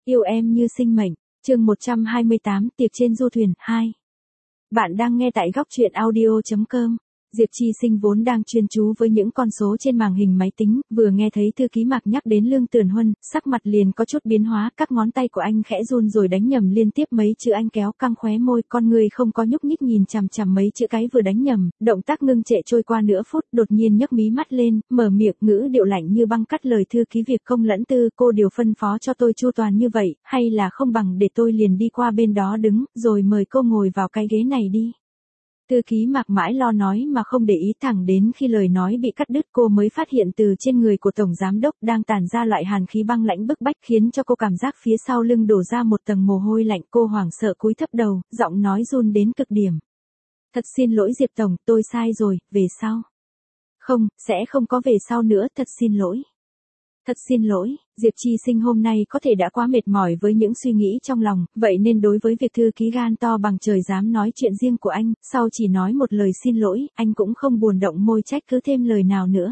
Yêu em như sinh mệnh, chương 128, tiệc trên du thuyền, 2. Bạn đang nghe tại góc truyện audio.com. Diệp Chi Sinh vốn đang chuyên chú với những con số trên màn hình máy tính, vừa nghe thấy thư ký Mạc nhắc đến Lương Tường Huân, sắc mặt liền có chút biến hóa, các ngón tay của anh khẽ run rồi đánh nhầm liên tiếp mấy chữ, anh kéo căng khóe môi, con người không có nhúc nhích nhìn chằm chằm mấy chữ cái vừa đánh nhầm, động tác ngưng trệ trôi qua nửa phút, đột nhiên nhấc mí mắt lên, mở miệng, ngữ điệu lạnh như băng cắt lời thư ký việc công lẫn tư, cô điều phân phó cho tôi chu toàn như vậy, hay là không bằng để tôi liền đi qua bên đó đứng, rồi mời cô ngồi vào cái ghế này đi. Thư ký Mạc mãi lo nói mà không để ý, thẳng đến khi lời nói bị cắt đứt cô mới phát hiện từ trên người của tổng giám đốc đang tản ra loại hàn khí băng lãnh bức bách, khiến cho cô cảm giác phía sau lưng đổ ra một tầng mồ hôi lạnh. Cô hoảng sợ cúi thấp đầu, giọng nói run đến cực điểm. Thật xin lỗi Diệp tổng, tôi sai rồi, về sau. Không, sẽ không có về sau nữa, thật xin lỗi. Thật xin lỗi, Diệp Chi Sinh hôm nay có thể đã quá mệt mỏi với những suy nghĩ trong lòng, vậy nên đối với việc thư ký gan to bằng trời dám nói chuyện riêng của anh, sau chỉ nói một lời xin lỗi, anh cũng không buồn động môi trách cứ thêm lời nào nữa.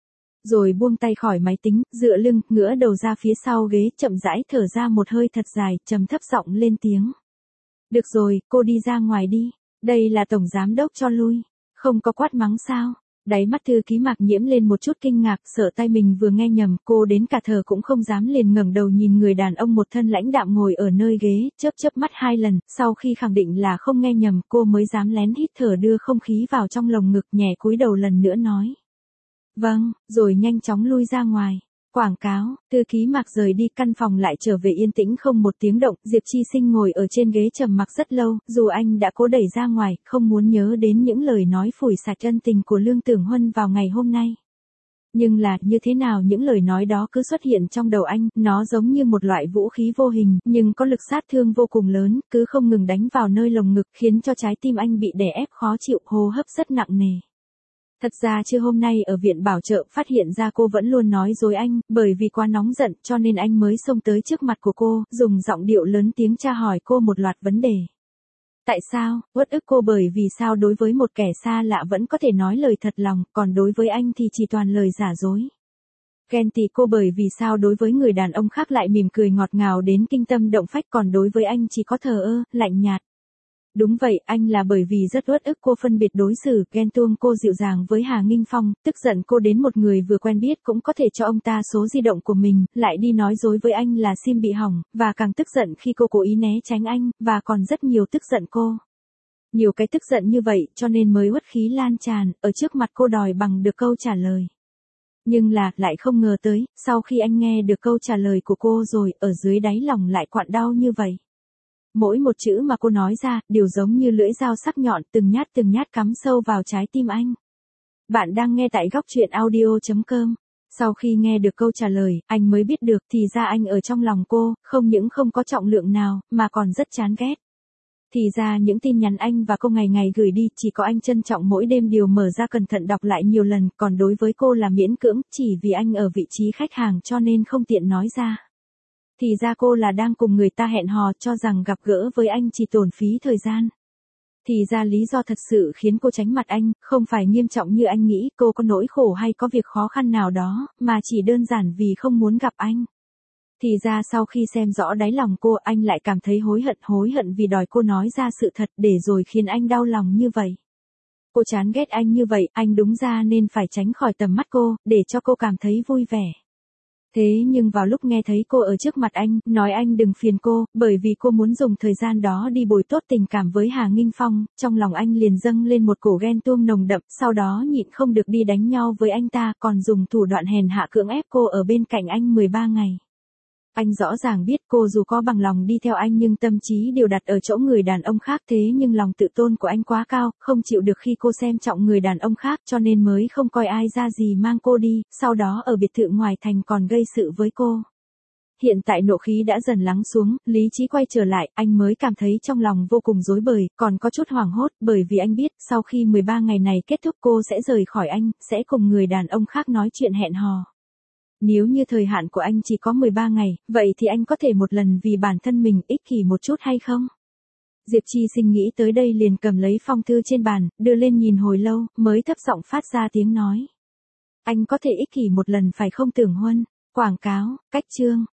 Rồi buông tay khỏi máy tính, dựa lưng, ngửa đầu ra phía sau ghế, chậm rãi thở ra một hơi thật dài, trầm thấp giọng lên tiếng. Được rồi, cô đi ra ngoài đi, đây là tổng giám đốc cho lui, không có quát mắng sao? Đáy mắt thư ký Mạc nhiễm lên một chút kinh ngạc, sợ tay mình vừa nghe nhầm, cô đến cả thở cũng không dám, liền ngẩng đầu nhìn người đàn ông một thân lãnh đạm ngồi ở nơi ghế, chớp mắt 2 lần, sau khi khẳng định là không nghe nhầm, cô mới dám lén hít thở đưa không khí vào trong lồng ngực, nhẹ cúi đầu lần nữa nói. Vâng, rồi nhanh chóng lui ra ngoài. Quảng cáo, thư ký Mạc rời đi, căn phòng lại trở về yên tĩnh không một tiếng động, Diệp Chi Sinh ngồi ở trên ghế trầm mặc rất lâu, dù anh đã cố đẩy ra ngoài, không muốn nhớ đến những lời nói phủi sạch ân tình của Lương Tường Huân vào ngày hôm nay. Nhưng là, như thế nào những lời nói đó cứ xuất hiện trong đầu anh, nó giống như một loại vũ khí vô hình, nhưng có lực sát thương vô cùng lớn, cứ không ngừng đánh vào nơi lồng ngực, khiến cho trái tim anh bị đè ép khó chịu, hô hấp rất nặng nề. Thật ra trưa hôm nay ở viện bảo trợ phát hiện ra cô vẫn luôn nói dối anh, bởi vì quá nóng giận cho nên anh mới xông tới trước mặt của cô, dùng giọng điệu lớn tiếng tra hỏi cô một loạt vấn đề. Tại sao, uất ức cô bởi vì sao đối với một kẻ xa lạ vẫn có thể nói lời thật lòng, còn đối với anh thì chỉ toàn lời giả dối. Ghen tị cô bởi vì sao đối với người đàn ông khác lại mỉm cười ngọt ngào đến kinh tâm động phách, còn đối với anh chỉ có thờ ơ, lạnh nhạt. Đúng vậy, anh là bởi vì rất uất ức cô phân biệt đối xử, ghen tuông cô dịu dàng với Hà Nghinh Phong, tức giận cô đến một người vừa quen biết cũng có thể cho ông ta số di động của mình, lại đi nói dối với anh là sim bị hỏng, và càng tức giận khi cô cố ý né tránh anh, và còn rất nhiều tức giận cô. Nhiều cái tức giận như vậy cho nên mới uất khí lan tràn, ở trước mặt cô đòi bằng được câu trả lời. Nhưng là, lại không ngờ tới, sau khi anh nghe được câu trả lời của cô rồi, ở dưới đáy lòng lại quặn đau như vậy. Mỗi một chữ mà cô nói ra, đều giống như lưỡi dao sắc nhọn, từng nhát cắm sâu vào trái tim anh. Bạn đang nghe tại góc truyện audio.com. Sau khi nghe được câu trả lời, anh mới biết được thì ra anh ở trong lòng cô, không những không có trọng lượng nào, mà còn rất chán ghét. Thì ra những tin nhắn anh và cô ngày ngày gửi đi, chỉ có anh trân trọng mỗi đêm điều mở ra cẩn thận đọc lại nhiều lần, còn đối với cô là miễn cưỡng, chỉ vì anh ở vị trí khách hàng cho nên không tiện nói ra. Thì ra cô là đang cùng người ta hẹn hò, cho rằng gặp gỡ với anh chỉ tổn phí thời gian. Thì ra lý do thật sự khiến cô tránh mặt anh, không phải nghiêm trọng như anh nghĩ, cô có nỗi khổ hay có việc khó khăn nào đó, mà chỉ đơn giản vì không muốn gặp anh. Thì ra sau khi xem rõ đáy lòng cô, anh lại cảm thấy hối hận vì đòi cô nói ra sự thật để rồi khiến anh đau lòng như vậy. Cô chán ghét anh như vậy, anh đúng ra nên phải tránh khỏi tầm mắt cô, để cho cô cảm thấy vui vẻ. Thế nhưng vào lúc nghe thấy cô ở trước mặt anh, nói anh đừng phiền cô, bởi vì cô muốn dùng thời gian đó đi bồi tốt tình cảm với Hà Nghinh Phong, trong lòng anh liền dâng lên một cổ ghen tuông nồng đậm, sau đó nhịn không được đi đánh nhau với anh ta, còn dùng thủ đoạn hèn hạ cưỡng ép cô ở bên cạnh anh 13 ngày. Anh rõ ràng biết cô dù có bằng lòng đi theo anh nhưng tâm trí đều đặt ở chỗ người đàn ông khác, thế nhưng lòng tự tôn của anh quá cao, không chịu được khi cô xem trọng người đàn ông khác cho nên mới không coi ai ra gì mang cô đi, sau đó ở biệt thự ngoài thành còn gây sự với cô. Hiện tại nộ khí đã dần lắng xuống, lý trí quay trở lại, anh mới cảm thấy trong lòng vô cùng rối bời, còn có chút hoảng hốt, bởi vì anh biết, sau khi 13 ngày này kết thúc cô sẽ rời khỏi anh, sẽ cùng người đàn ông khác nói chuyện hẹn hò. Nếu như thời hạn của anh chỉ có 13 ngày, vậy thì anh có thể một lần vì bản thân mình ích kỷ một chút hay không? Diệp Chi Sinh nghĩ tới đây liền cầm lấy phong thư trên bàn, đưa lên nhìn hồi lâu, mới thấp giọng phát ra tiếng nói. Anh có thể ích kỷ một lần phải không Tường Huân? Quảng cáo, cách chương.